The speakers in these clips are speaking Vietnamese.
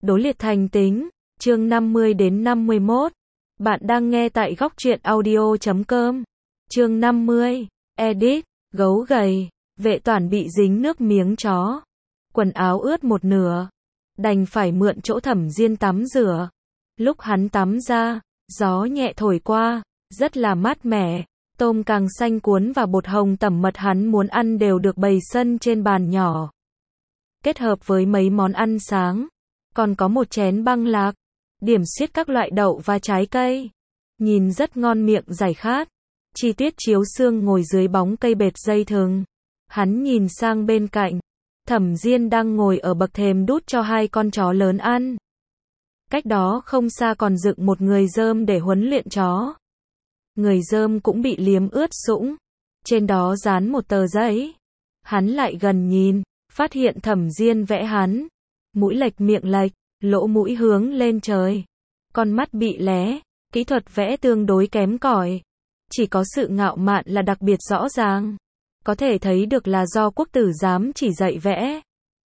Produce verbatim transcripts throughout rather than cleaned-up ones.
Đối liệt thành tính, chương năm mươi đến năm mươi mốt. Bạn đang nghe tại góc truyện audio chấm com. Chương năm mươi, edit, gấu gầy, Vệ Toản bị dính nước miếng chó. Quần áo ướt một nửa, đành phải mượn chỗ Thẩm Diên tắm rửa. Lúc hắn tắm ra, gió nhẹ thổi qua, rất là mát mẻ. Tôm càng xanh cuốn và bột hồng tẩm mật hắn muốn ăn đều được bày sân trên bàn nhỏ. Kết hợp với mấy món ăn sáng, còn có một chén băng lạc, điểm xuyết các loại đậu và trái cây. Nhìn rất ngon miệng giải khát. Chi Tuyết chiếu xương ngồi dưới bóng cây bệt dây thừng. Hắn nhìn sang bên cạnh. Thẩm Diên đang ngồi ở bậc thềm đút cho hai con chó lớn ăn. Cách đó không xa còn dựng một người dơm để huấn luyện chó. Người dơm cũng bị liếm ướt sũng. Trên đó dán một tờ giấy. Hắn lại gần nhìn, phát hiện Thẩm Diên vẽ hắn. Mũi lệch miệng lệch, lỗ mũi hướng lên trời. Con mắt bị lé, kỹ thuật vẽ tương đối kém cỏi. Chỉ có sự ngạo mạn là đặc biệt rõ ràng. Có thể thấy được là do quốc tử giám chỉ dạy vẽ,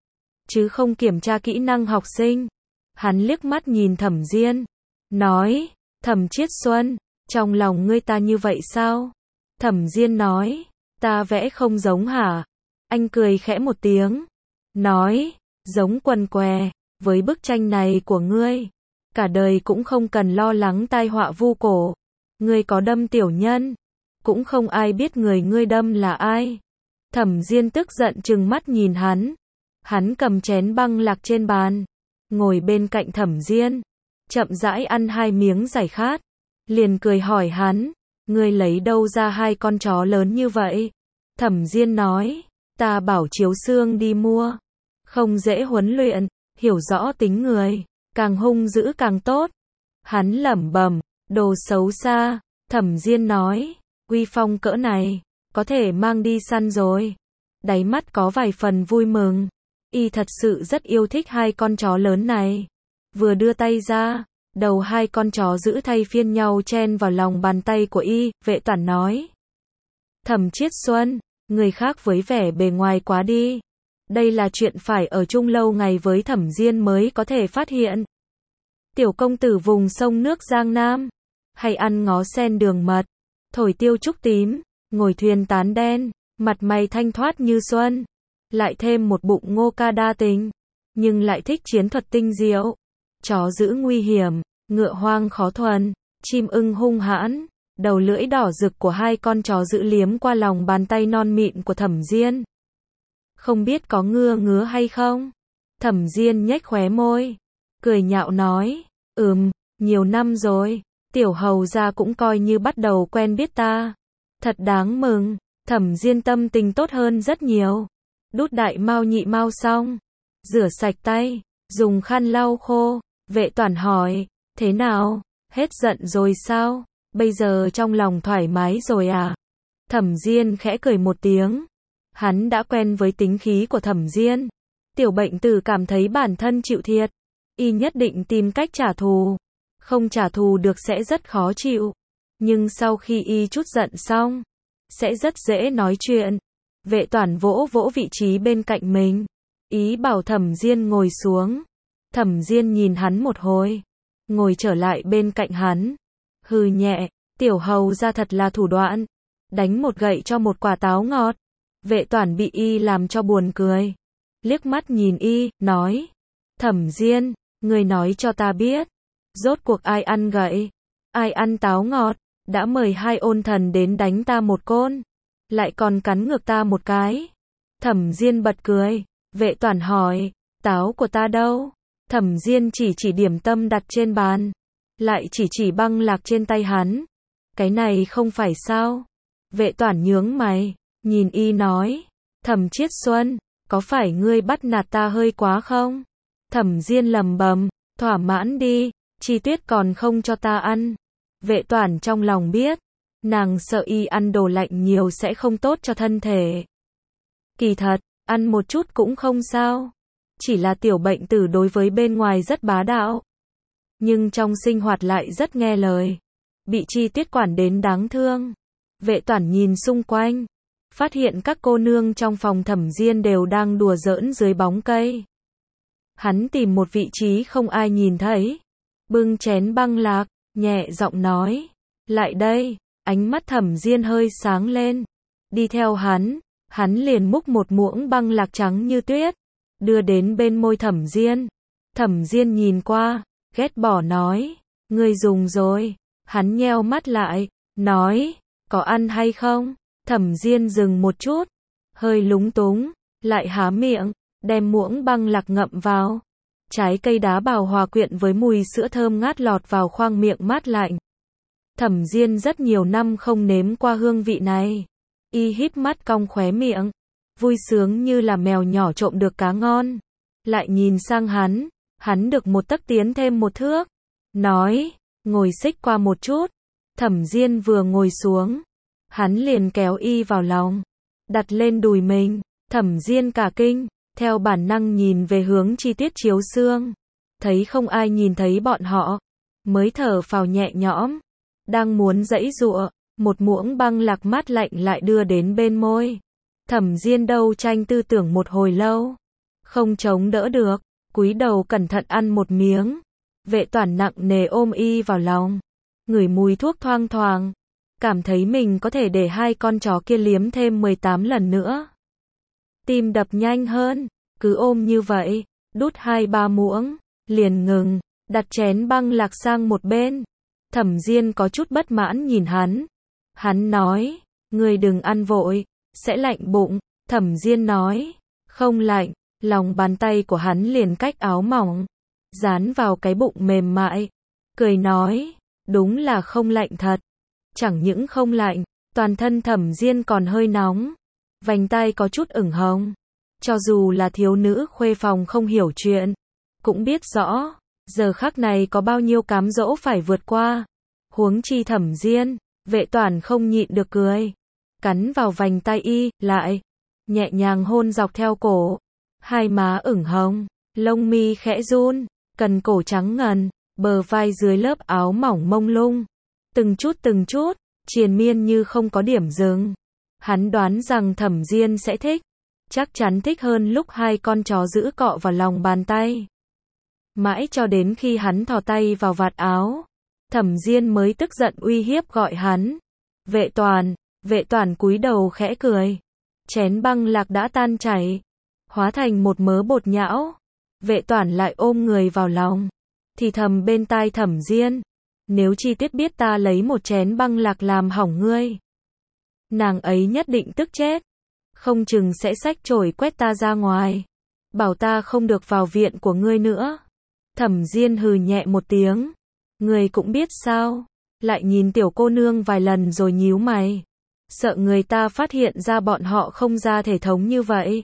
chứ không kiểm tra kỹ năng học sinh. Hắn liếc mắt nhìn Thẩm Diên, nói, Thẩm Chiết Xuân, trong lòng ngươi ta như vậy sao? Thẩm Diên nói, ta vẽ không giống hả? Anh cười khẽ một tiếng, nói, giống quần què, với bức tranh này của ngươi, cả đời cũng không cần lo lắng tai họa vu cổ. Ngươi có đâm tiểu nhân, cũng không ai biết người ngươi đâm là ai. Thẩm Diên tức giận trừng mắt nhìn hắn. Hắn cầm chén băng lạc trên bàn, ngồi bên cạnh Thẩm Diên, chậm rãi ăn hai miếng giải khát, liền cười hỏi hắn, ngươi lấy đâu ra hai con chó lớn như vậy? Thẩm Diên nói, ta bảo Chiếu Xương đi mua, không dễ huấn luyện, hiểu rõ tính người, càng hung dữ càng tốt. Hắn lẩm bẩm, đồ xấu xa. Thẩm Diên nói, uy phong cỡ này, có thể mang đi săn rồi. Đáy mắt có vài phần vui mừng. Y thật sự rất yêu thích hai con chó lớn này. Vừa đưa tay ra, đầu hai con chó giữ thay phiên nhau chen vào lòng bàn tay của Y. Vệ Toản nói, Thẩm Chiết Xuân, người khác với vẻ bề ngoài quá đi. Đây là chuyện phải ở chung lâu ngày với Thẩm Diên mới có thể phát hiện. Tiểu công tử vùng sông nước Giang Nam, hay ăn ngó sen đường mật, thổi tiêu trúc tím, ngồi thuyền tán đen, mặt mày thanh thoát như xuân, lại thêm một bụng ngô ca đa tình, nhưng lại thích chiến thuật tinh diệu. Chó dữ nguy hiểm, ngựa hoang khó thuần, chim ưng hung hãn. Đầu lưỡi đỏ rực của hai con chó dữ liếm qua lòng bàn tay non mịn của Thẩm Diên. Không biết có ngưa ngứa hay không? Thẩm Diên nhếch khóe môi, cười nhạo nói, ừm, nhiều năm rồi, tiểu hầu gia cũng coi như bắt đầu quen biết ta. Thật đáng mừng. Thẩm Diên tâm tình tốt hơn rất nhiều. Đút đại mao nhị mao xong, rửa sạch tay, dùng khăn lau khô. Vệ Toản hỏi, thế nào, hết giận rồi sao? Bây giờ trong lòng thoải mái rồi à? Thẩm Diên khẽ cười một tiếng. Hắn đã quen với tính khí của Thẩm Diên. Tiểu bệnh tử cảm thấy bản thân chịu thiệt, Y nhất định tìm cách trả thù. Không trả thù được sẽ rất khó chịu. Nhưng sau khi Y chút giận xong, sẽ rất dễ nói chuyện. Vệ Toản vỗ vỗ vị trí bên cạnh mình, ý bảo Thẩm Diên ngồi xuống. Thẩm Diên nhìn hắn một hồi, ngồi trở lại bên cạnh hắn, hừ nhẹ, tiểu hầu gia thật là thủ đoạn, đánh một gậy cho một quả táo ngọt. Vệ Toản bị Y làm cho buồn cười, liếc mắt nhìn Y, nói, Thẩm Diên, ngươi nói cho ta biết, rốt cuộc ai ăn gậy, ai ăn táo ngọt? Đã mời hai ôn thần đến đánh ta một côn, lại còn cắn ngược ta một cái. Thẩm Diên bật cười. Vệ Toản hỏi, táo của ta đâu? Thẩm Diên chỉ chỉ điểm tâm đặt trên bàn, lại chỉ chỉ băng lạc trên tay hắn. Cái này không phải sao? Vệ Toản nhướng mày, nhìn Y nói, Thẩm Chiết Xuân, có phải ngươi bắt nạt ta hơi quá không? Thẩm Diên lẩm bẩm, thỏa mãn đi, Chi Tuyết còn không cho ta ăn. Vệ Toản trong lòng biết, nàng sợ Y ăn đồ lạnh nhiều sẽ không tốt cho thân thể. Kỳ thật, ăn một chút cũng không sao. Chỉ là tiểu bệnh tử đối với bên ngoài rất bá đạo, nhưng trong sinh hoạt lại rất nghe lời. Bị Chi Tuyết quản đến đáng thương. Vệ Toản nhìn xung quanh, phát hiện các cô nương trong phòng Thẩm Diên đều đang đùa giỡn dưới bóng cây. Hắn tìm một vị trí không ai nhìn thấy, bưng chén băng lạc, nhẹ giọng nói, lại đây, ánh mắt Thẩm Diên hơi sáng lên, đi theo hắn, hắn liền múc một muỗng băng lạc trắng như tuyết, đưa đến bên môi Thẩm Diên. Thẩm Diên nhìn qua, ghét bỏ nói, ngươi dùng rồi, hắn nheo mắt lại, nói, có ăn hay không? Thẩm Diên dừng một chút, hơi lúng túng, lại há miệng, đem muỗng băng lạc ngậm vào. Trái cây đá bào hòa quyện với mùi sữa thơm ngát lọt vào khoang miệng mát lạnh. Thẩm Diên rất nhiều năm không nếm qua hương vị này. Y híp mắt cong khóe miệng, vui sướng như là mèo nhỏ trộm được cá ngon. Lại nhìn sang hắn, hắn được một tấc tiến thêm một thước. Nói, ngồi xích qua một chút. Thẩm Diên vừa ngồi xuống, hắn liền kéo y vào lòng, đặt lên đùi mình. Thẩm Diên cả kinh, theo bản năng nhìn về hướng chi tiết chiếu xương, thấy không ai nhìn thấy bọn họ, mới thở phào nhẹ nhõm. Đang muốn giãy giụa, một muỗng băng lạc mát lạnh lại đưa đến bên môi. Thẩm Diên đâu tranh tư tưởng một hồi lâu, không chống đỡ được, cúi đầu cẩn thận ăn một miếng. Vệ Toản nặng nề ôm y vào lòng, ngửi mùi thuốc thoang thoảng, cảm thấy mình có thể để hai con chó kia liếm thêm mười tám lần nữa. Tim đập nhanh hơn, cứ ôm như vậy, đút hai ba muỗng, liền ngừng, đặt chén băng lạc sang một bên. Thẩm Diên có chút bất mãn nhìn hắn. Hắn nói, ngươi đừng ăn vội, sẽ lạnh bụng. Thẩm Diên nói, không lạnh. Lòng bàn tay của hắn liền cách áo mỏng, dán vào cái bụng mềm mại, cười nói, đúng là không lạnh thật. Chẳng những không lạnh, toàn thân Thẩm Diên còn hơi nóng, vành tai có chút ửng hồng. Cho dù là thiếu nữ khuê phòng không hiểu chuyện, cũng biết rõ, giờ khắc này có bao nhiêu cám dỗ phải vượt qua. Huống chi Thẩm Diên, Vệ Toản không nhịn được cười, cắn vào vành tai y, lại nhẹ nhàng hôn dọc theo cổ, hai má ửng hồng, lông mi khẽ run, cần cổ trắng ngần, bờ vai dưới lớp áo mỏng mông lung, từng chút từng chút, triền miên như không có điểm dừng. Hắn đoán rằng Thẩm Diên sẽ thích, chắc chắn thích hơn lúc hai con chó giữ cọ vào lòng bàn tay. Mãi cho đến khi hắn thò tay vào vạt áo, Thẩm Diên mới tức giận uy hiếp gọi hắn. Vệ Toản, Vệ Toản cúi đầu khẽ cười. Chén băng lạc đã tan chảy, hóa thành một mớ bột nhão. Vệ Toản lại ôm người vào lòng, thì thầm bên tai Thẩm Diên, nếu chi tiết biết ta lấy một chén băng lạc làm hỏng ngươi, nàng ấy nhất định tức chết, không chừng sẽ xách chổi quét ta ra ngoài, bảo ta không được vào viện của ngươi nữa. Thẩm Diên hừ nhẹ một tiếng, ngươi cũng biết sao, lại nhìn tiểu cô nương vài lần rồi nhíu mày, sợ người ta phát hiện ra bọn họ không ra thể thống như vậy.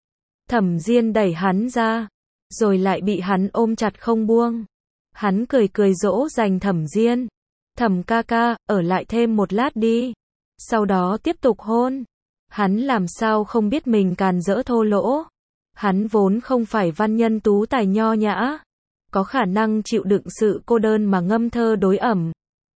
Thẩm Diên đẩy hắn ra, rồi lại bị hắn ôm chặt không buông. Hắn cười cười dỗ dành Thẩm Diên, Thẩm ca ca, ở lại thêm một lát đi, sau đó tiếp tục hôn. Hắn làm sao không biết mình càn rỡ thô lỗ. Hắn vốn không phải văn nhân tú tài nho nhã, có khả năng chịu đựng sự cô đơn mà ngâm thơ đối ẩm.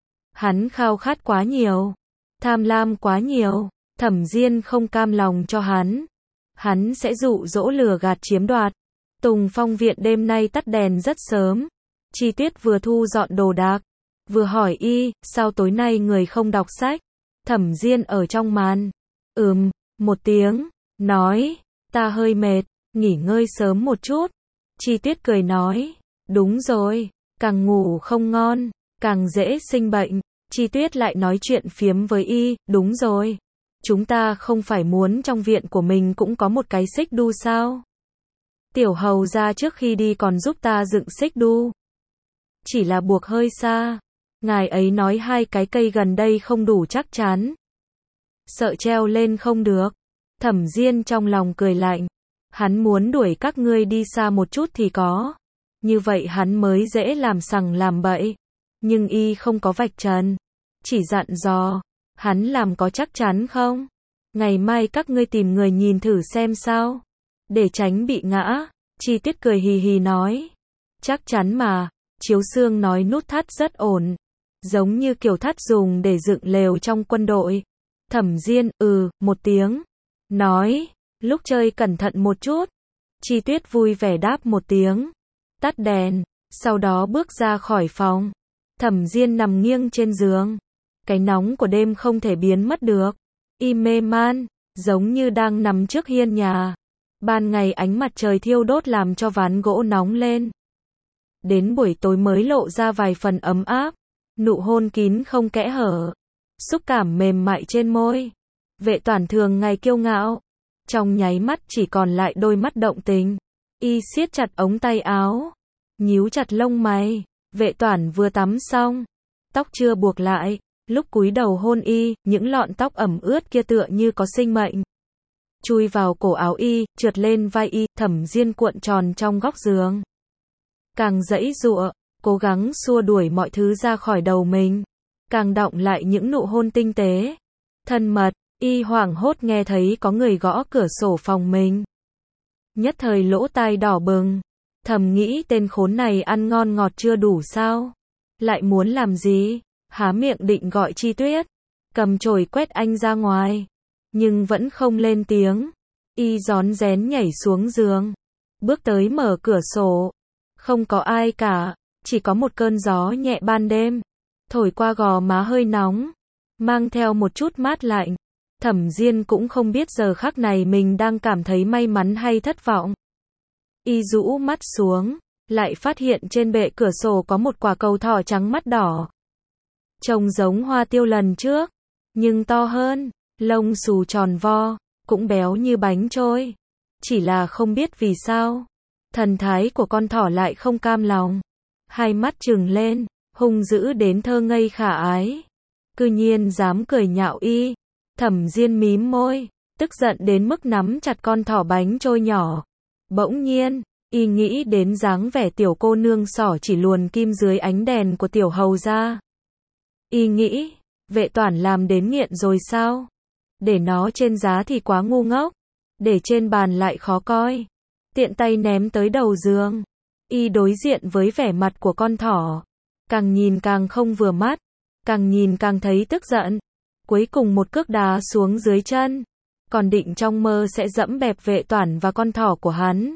Hắn khao khát quá nhiều, tham lam quá nhiều, Thẩm Diên không cam lòng cho hắn. Hắn sẽ dụ dỗ lừa gạt chiếm đoạt. Tùng Phong viện đêm nay tắt đèn rất sớm. Chi Tiết vừa thu dọn đồ đạc, vừa hỏi y, sao tối nay người không đọc sách? Thẩm Diên ở trong màn, ừm, một tiếng, nói, ta hơi mệt, nghỉ ngơi sớm một chút. Chi Tiết cười nói, đúng rồi, càng ngủ không ngon, càng dễ sinh bệnh. Chi Tiết lại nói chuyện phiếm với y, đúng rồi, chúng ta không phải muốn trong viện của mình cũng có một cái xích đu sao? Tiểu hầu ra trước khi đi còn giúp ta dựng xích đu, chỉ là buộc hơi xa. Ngài ấy nói hai cái cây gần đây không đủ chắc chắn, sợ treo lên không được. Thẩm Diên trong lòng cười lạnh, hắn muốn đuổi các ngươi đi xa một chút thì có, như vậy hắn mới dễ làm sằng làm bậy. Nhưng y không có vạch trần, chỉ dặn dò, hắn làm có chắc chắn không? Ngày mai các ngươi tìm người nhìn thử xem sao, để tránh bị ngã. Chi Tiết cười hì hì nói, chắc chắn mà. Chiếu Xương nói nút thắt rất ổn, giống như kiểu thắt dùng để dựng lều trong quân đội. Thẩm Diên, ừ, một tiếng, nói, lúc chơi cẩn thận một chút. Chi Tuyết vui vẻ đáp một tiếng, tắt đèn, sau đó bước ra khỏi phòng. Thẩm Diên nằm nghiêng trên giường. Cái nóng của đêm không thể biến mất được. Y mê man, giống như đang nằm trước hiên nhà. Ban ngày ánh mặt trời thiêu đốt làm cho ván gỗ nóng lên. Đến buổi tối mới lộ ra vài phần ấm áp. Nụ hôn kín không kẽ hở. Xúc cảm mềm mại trên môi. Vệ Toản thường ngày kiêu ngạo. Trong nháy mắt chỉ còn lại đôi mắt động tình. Y siết chặt ống tay áo. Nhíu chặt lông mày. Vệ Toản vừa tắm xong. Tóc chưa buộc lại. Lúc cúi đầu hôn y, những lọn tóc ẩm ướt kia tựa như có sinh mệnh. Chui vào cổ áo y, trượt lên vai y, Thẩm Diên cuộn tròn trong góc giường. Càng giãy giụa, cố gắng xua đuổi mọi thứ ra khỏi đầu mình. Càng đọng lại những nụ hôn tinh tế. Thân mật, y hoảng hốt nghe thấy có người gõ cửa sổ phòng mình. Nhất thời lỗ tai đỏ bừng. Thầm nghĩ tên khốn này ăn ngon ngọt chưa đủ sao? Lại muốn làm gì? Há miệng định gọi Chi Tuyết. Cầm chổi quét anh ra ngoài. Nhưng vẫn không lên tiếng. Y rón rén nhảy xuống giường. Bước tới mở cửa sổ. Không có ai cả. Chỉ có một cơn gió nhẹ ban đêm. Thổi qua gò má hơi nóng. Mang theo một chút mát lạnh. Thẩm Diên cũng không biết giờ khắc này mình đang cảm thấy may mắn hay thất vọng. Y rũ mắt xuống. Lại phát hiện trên bệ cửa sổ có một quả cầu thỏ trắng mắt đỏ. Trông giống hoa tiêu lần trước. Nhưng to hơn. Lông xù tròn vo. Cũng béo như bánh trôi. Chỉ là không biết vì sao. Thần thái của con thỏ lại không cam lòng. Hai mắt trừng lên. Hung dữ đến thơ ngây khả ái. Cư nhiên dám cười nhạo y. Thẩm Diên mím môi. Tức giận đến mức nắm chặt con thỏ bánh trôi nhỏ. Bỗng nhiên, y nghĩ đến dáng vẻ tiểu cô nương xỏ chỉ luồn kim dưới ánh đèn của tiểu hầu gia. Y nghĩ, Vệ Toản làm đến nghiện rồi sao? Để nó trên giá thì quá ngu ngốc. Để trên bàn lại khó coi. Tiện tay ném tới đầu giường. Y đối diện với vẻ mặt của con thỏ. Càng nhìn càng không vừa mắt. Càng nhìn càng thấy tức giận. Cuối cùng một cước đá xuống dưới chân. Còn định trong mơ sẽ dẫm bẹp Vệ Toản và con thỏ của hắn.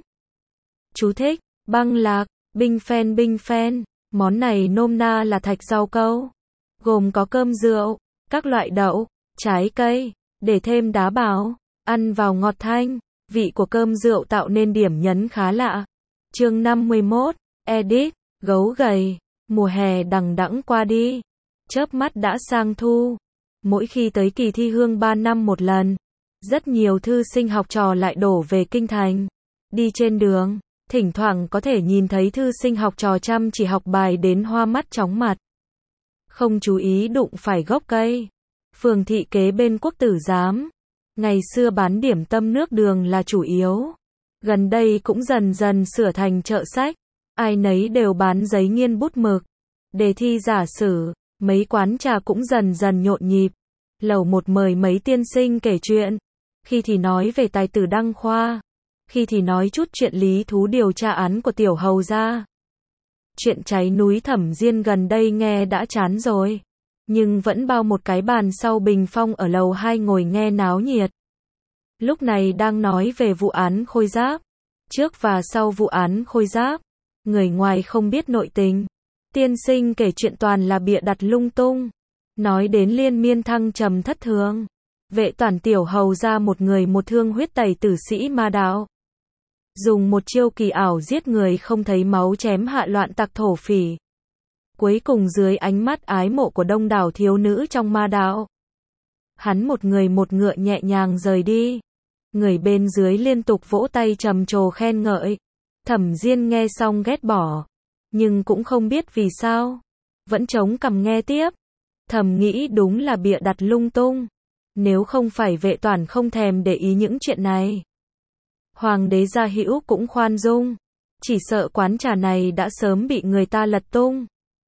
Chú thích, băng lạc, binh phen binh phen. Món này nôm na là thạch rau câu. Gồm có cơm rượu, các loại đậu, trái cây, để thêm đá bào. Ăn vào ngọt thanh. Vị của cơm rượu tạo nên điểm nhấn khá lạ. Chương năm mươi mốt, Edit, gấu gầy. Mùa hè đằng đẵng qua đi. Chớp mắt đã sang thu. Mỗi khi tới kỳ thi hương ba năm một lần, rất nhiều thư sinh học trò lại đổ về kinh thành. Đi trên đường, thỉnh thoảng có thể nhìn thấy thư sinh học trò chăm chỉ học bài đến hoa mắt chóng mặt. Không chú ý đụng phải gốc cây. Phường thị kế bên Quốc Tử Giám. Ngày xưa bán điểm tâm nước đường là chủ yếu. Gần đây cũng dần dần sửa thành chợ sách. Ai nấy đều bán giấy nghiên bút mực. Đề thi giả sử. Mấy quán trà cũng dần dần nhộn nhịp. Lầu một mời mấy tiên sinh kể chuyện. Khi thì nói về tài tử Đăng Khoa. Khi thì nói chút chuyện lý thú điều tra án của tiểu hầu gia. Chuyện cháy núi Thẩm Diên gần đây nghe đã chán rồi. Nhưng vẫn bao một cái bàn sau bình phong ở lầu hai ngồi nghe náo nhiệt. Lúc này đang nói về vụ án Khôi Giáp. Trước và sau vụ án Khôi Giáp. Người ngoài không biết nội tình. Tiên sinh kể chuyện toàn là bịa đặt lung tung. Nói đến liên miên thăng trầm thất thường. Vệ Toản tiểu hầu ra một người một thương huyết tẩy tử sĩ ma đạo. Dùng một chiêu kỳ ảo giết người không thấy máu chém hạ loạn tặc thổ phỉ. Cuối cùng dưới ánh mắt ái mộ của đông đảo thiếu nữ trong ma đạo. Hắn một người một ngựa nhẹ nhàng rời đi. Người bên dưới liên tục vỗ tay trầm trồ khen ngợi. Thẩm Diên nghe xong ghét bỏ. Nhưng cũng không biết vì sao. Vẫn chống cằm nghe tiếp. Thầm nghĩ đúng là bịa đặt lung tung. Nếu không phải Vệ Toản không thèm để ý những chuyện này. Hoàng đế Gia Hữu cũng khoan dung. Chỉ sợ quán trà này đã sớm bị người ta lật tung.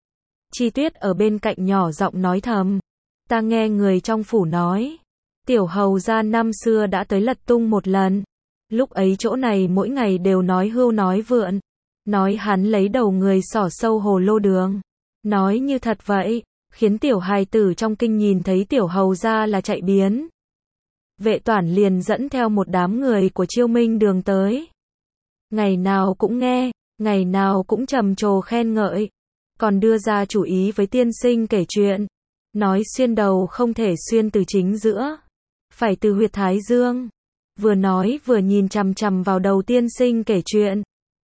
Chi Tuyết ở bên cạnh nhỏ giọng nói thầm. Ta nghe người trong phủ nói. Tiểu hầu gia năm xưa đã tới lật tung một lần. Lúc ấy chỗ này mỗi ngày đều nói hưu nói vượn. Nói hắn lấy đầu người xỏ sâu hồ lô đường. Nói như thật vậy. Khiến tiểu hài tử trong kinh nhìn thấy tiểu hầu gia là chạy biến. Vệ Toản liền dẫn theo một đám người của Chiêu Minh đường tới. ngày nào cũng nghe, ngày nào cũng trầm trồ khen ngợi, còn đưa ra chủ ý với tiên sinh kể chuyện, nói xuyên đầu không thể xuyên từ chính giữa, phải từ huyệt thái dương. Vừa nói vừa nhìn chằm chằm vào đầu tiên sinh kể chuyện.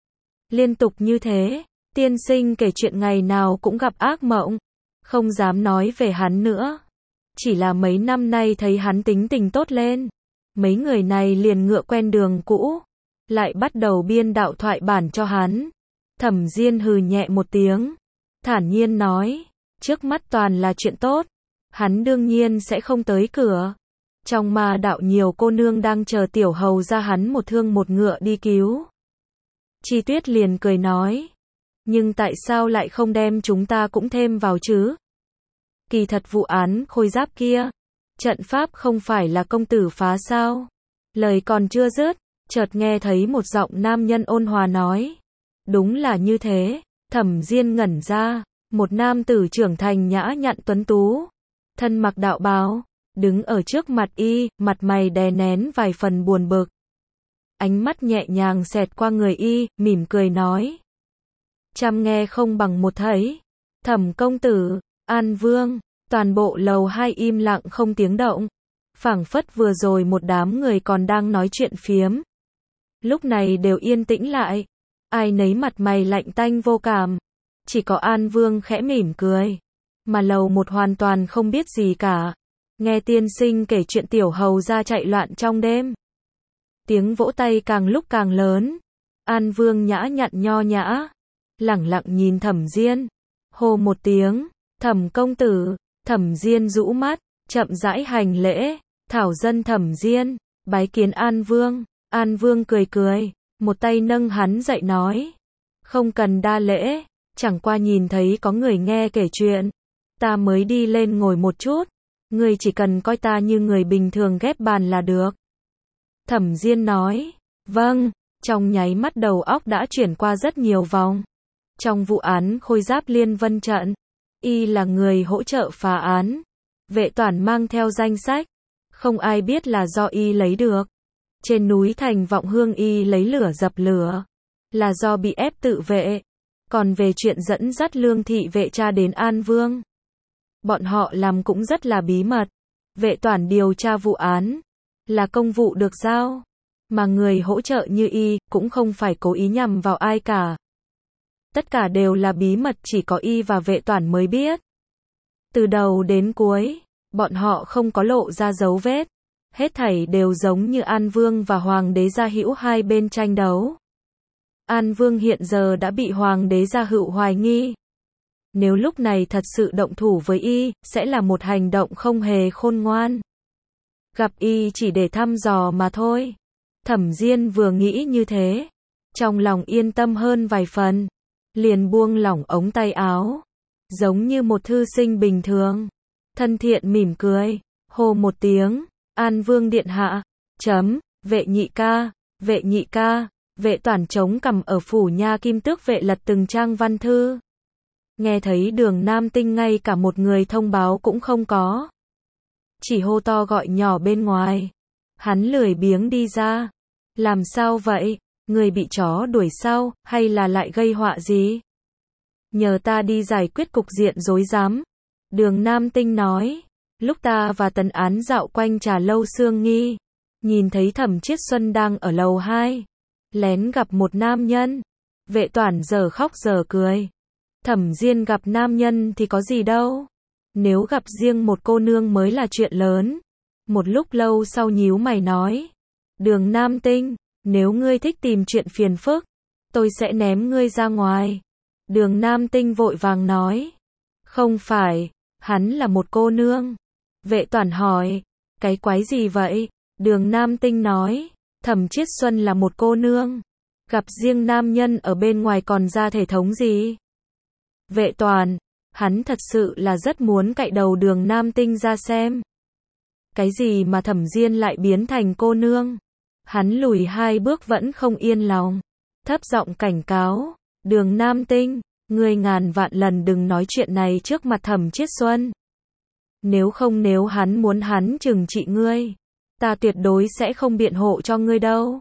Liên tục như thế, tiên sinh kể chuyện ngày nào cũng gặp ác mộng, không dám nói về hắn nữa. Chỉ là mấy năm nay thấy hắn tính tình tốt lên, mấy người này liền ngựa quen đường cũ, lại bắt đầu biên đạo thoại bản cho hắn. Thẩm Diên hừ nhẹ một tiếng, thản nhiên nói, trước mắt toàn là chuyện tốt, hắn đương nhiên sẽ không tới cửa. Trong ma đạo nhiều cô nương đang chờ tiểu hầu ra hắn một thương một ngựa đi cứu. Chi Tuyết liền cười nói, nhưng tại sao lại không đem chúng ta cũng thêm vào chứ? Kỳ thật vụ án khôi giáp kia, trận pháp không phải là công tử phá sao? Lời còn chưa dứt, chợt nghe thấy một giọng nam nhân ôn hòa nói, đúng là như thế. Thẩm Diên ngẩn ra, một nam tử trưởng thành nhã nhặn tuấn tú, thân mặc đạo bào, đứng ở trước mặt y, mặt mày đè nén vài phần buồn bực. Ánh mắt nhẹ nhàng xẹt qua người y, mỉm cười nói, trăm nghe không bằng một thấy. Thẩm công tử, An Vương. Toàn bộ lầu hai im lặng không tiếng động, phảng phất vừa rồi một đám người còn đang nói chuyện phiếm, lúc này đều yên tĩnh lại, ai nấy mặt mày lạnh tanh vô cảm, chỉ có An Vương khẽ mỉm cười, mà lầu một hoàn toàn không biết gì cả. Nghe tiên sinh kể chuyện tiểu hầu ra chạy loạn trong đêm, tiếng vỗ tay càng lúc càng lớn. An Vương nhã nhặn nho nhã, lẳng lặng nhìn Thẩm Diên, hô một tiếng, Thẩm công tử. Thẩm Diên rũ mắt, chậm rãi hành lễ, thảo dân Thẩm Diên, bái kiến An Vương. An Vương cười cười, một tay nâng hắn dậy nói, không cần đa lễ, chẳng qua nhìn thấy có người nghe kể chuyện, ta mới đi lên ngồi một chút, ngươi chỉ cần coi ta như người bình thường ghép bàn là được. Thẩm Diên nói, vâng, trong nháy mắt đầu óc đã chuyển qua rất nhiều vòng. Trong vụ án khôi giáp Liên Vân Trận, y là người hỗ trợ phá án, Vệ Toản mang theo danh sách, không ai biết là do y lấy được. Trên núi Thành Vọng Hương y lấy lửa dập lửa, là do bị ép tự vệ. Còn về chuyện dẫn dắt Lương thị vệ cha đến An Vương, bọn họ làm cũng rất là bí mật. Vệ Toản điều tra vụ án, là công vụ được giao, mà người hỗ trợ như y, cũng không phải cố ý nhằm vào ai cả. Tất cả đều là bí mật chỉ có y và Vệ Toản mới biết. Từ đầu đến cuối, bọn họ không có lộ ra dấu vết. Hết thảy đều giống như An Vương và Hoàng đế Gia Hữu hai bên tranh đấu. An Vương hiện giờ đã bị Hoàng đế Gia Hữu hoài nghi. Nếu lúc này thật sự động thủ với y, sẽ là một hành động không hề khôn ngoan. Gặp y chỉ để thăm dò mà thôi. Thẩm Diên vừa nghĩ như thế, trong lòng yên tâm hơn vài phần, liền buông lỏng ống tay áo, giống như một thư sinh bình thường, thân thiện mỉm cười, hô một tiếng, An Vương điện hạ, chấm, Vệ nhị ca, Vệ nhị ca. Vệ Toản chống cằm ở phủ nha Kim Tước vệ lật từng trang văn thư. Nghe thấy Đường Nam Tinh ngay cả một người thông báo cũng không có, chỉ hô to gọi nhỏ bên ngoài. Hắn lười biếng đi ra. Làm sao vậy? Người bị chó đuổi sao, hay là lại gây họa gì? Nhờ ta đi giải quyết cục diện rối rắm. Đường Nam Tinh nói, lúc ta và Tần Án dạo quanh trà lâu Sương Nghi, nhìn thấy Thẩm Chiết Xuân đang ở lầu hai, lén gặp một nam nhân. Vệ Toản giờ khóc giờ cười. Thẩm Diên gặp nam nhân thì có gì đâu, nếu gặp riêng một cô nương mới là chuyện lớn. Một lúc lâu sau nhíu mày nói, Đường Nam Tinh, nếu ngươi thích tìm chuyện phiền phức, tôi sẽ ném ngươi ra ngoài. Đường Nam Tinh vội vàng nói, không phải, hắn là một cô nương. Vệ Toản hỏi, cái quái gì vậy? Đường Nam Tinh nói, Thẩm Chiết Xuân là một cô nương, gặp riêng nam nhân ở bên ngoài còn ra thể thống gì? Vệ Toản, hắn thật sự là rất muốn cạy đầu Đường Nam Tinh ra xem. Cái gì mà Thẩm Diên lại biến thành cô nương? Hắn lùi hai bước vẫn không yên lòng, thấp giọng cảnh cáo, Đường Nam Tinh, ngươi ngàn vạn lần đừng nói chuyện này trước mặt Thẩm Chiết Xuân. Nếu không nếu hắn muốn hắn trừng trị ngươi, ta tuyệt đối sẽ không biện hộ cho ngươi đâu.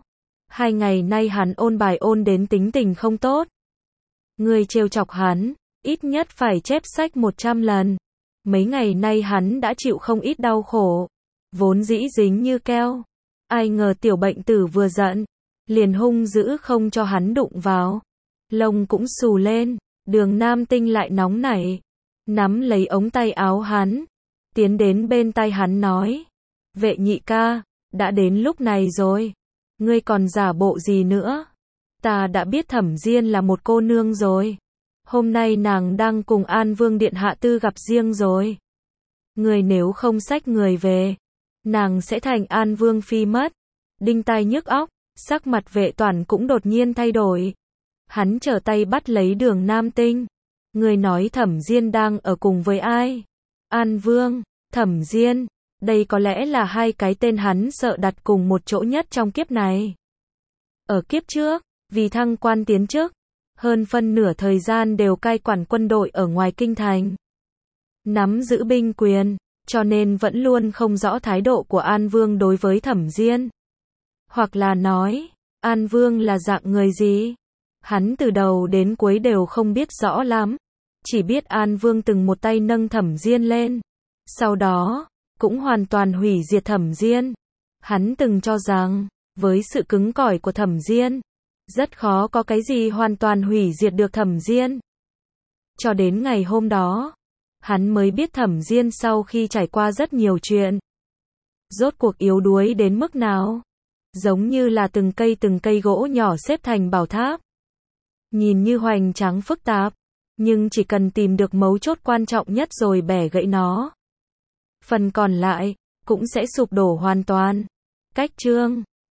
Hai ngày nay hắn ôn bài ôn đến tính tình không tốt. Người trêu chọc hắn, ít nhất phải chép sách một trăm lần. Mấy ngày nay hắn đã chịu không ít đau khổ. Vốn dĩ dính như keo. Ai ngờ tiểu bệnh tử vừa giận, liền hung dữ không cho hắn đụng vào. Lông cũng xù lên, Đường Nam Tinh lại nóng nảy. Nắm lấy ống tay áo hắn, tiến đến bên tai hắn nói. Vệ nhị ca, đã đến lúc này rồi. Ngươi còn giả bộ gì nữa? Ta đã biết Thẩm Diên là một cô nương rồi. Hôm nay nàng đang cùng An Vương Điện Hạ tư gặp riêng rồi. Người nếu không xách người về, nàng sẽ thành An Vương Phi mất. Đinh tai nhức óc, sắc mặt Vệ Toản cũng đột nhiên thay đổi. Hắn trở tay bắt lấy Đường Nam Tinh. Người nói Thẩm Diên đang ở cùng với ai? An Vương, Thẩm Diên. Đây có lẽ là hai cái tên hắn sợ đặt cùng một chỗ nhất trong kiếp này. Ở kiếp trước, vì thăng quan tiến chức, hơn phân nửa thời gian đều cai quản quân đội ở ngoài kinh thành. Nắm giữ binh quyền, cho nên vẫn luôn không rõ thái độ của An Vương đối với Thẩm Diên. Hoặc là nói, An Vương là dạng người gì? Hắn từ đầu đến cuối đều không biết rõ lắm. Chỉ biết An Vương từng một tay nâng Thẩm Diên lên. Sau đó, cũng hoàn toàn hủy diệt Thẩm Diên. Hắn từng cho rằng, với sự cứng cỏi của Thẩm Diên, rất khó có cái gì hoàn toàn hủy diệt được Thẩm Diên. Cho đến ngày hôm đó, hắn mới biết Thẩm Diên sau khi trải qua rất nhiều chuyện, rốt cuộc yếu đuối đến mức nào. Giống như là từng cây từng cây gỗ nhỏ xếp thành bảo tháp. Nhìn như hoành tráng phức tạp, nhưng chỉ cần tìm được mấu chốt quan trọng nhất rồi bẻ gãy nó, phần còn lại cũng sẽ sụp đổ hoàn toàn. Cách chương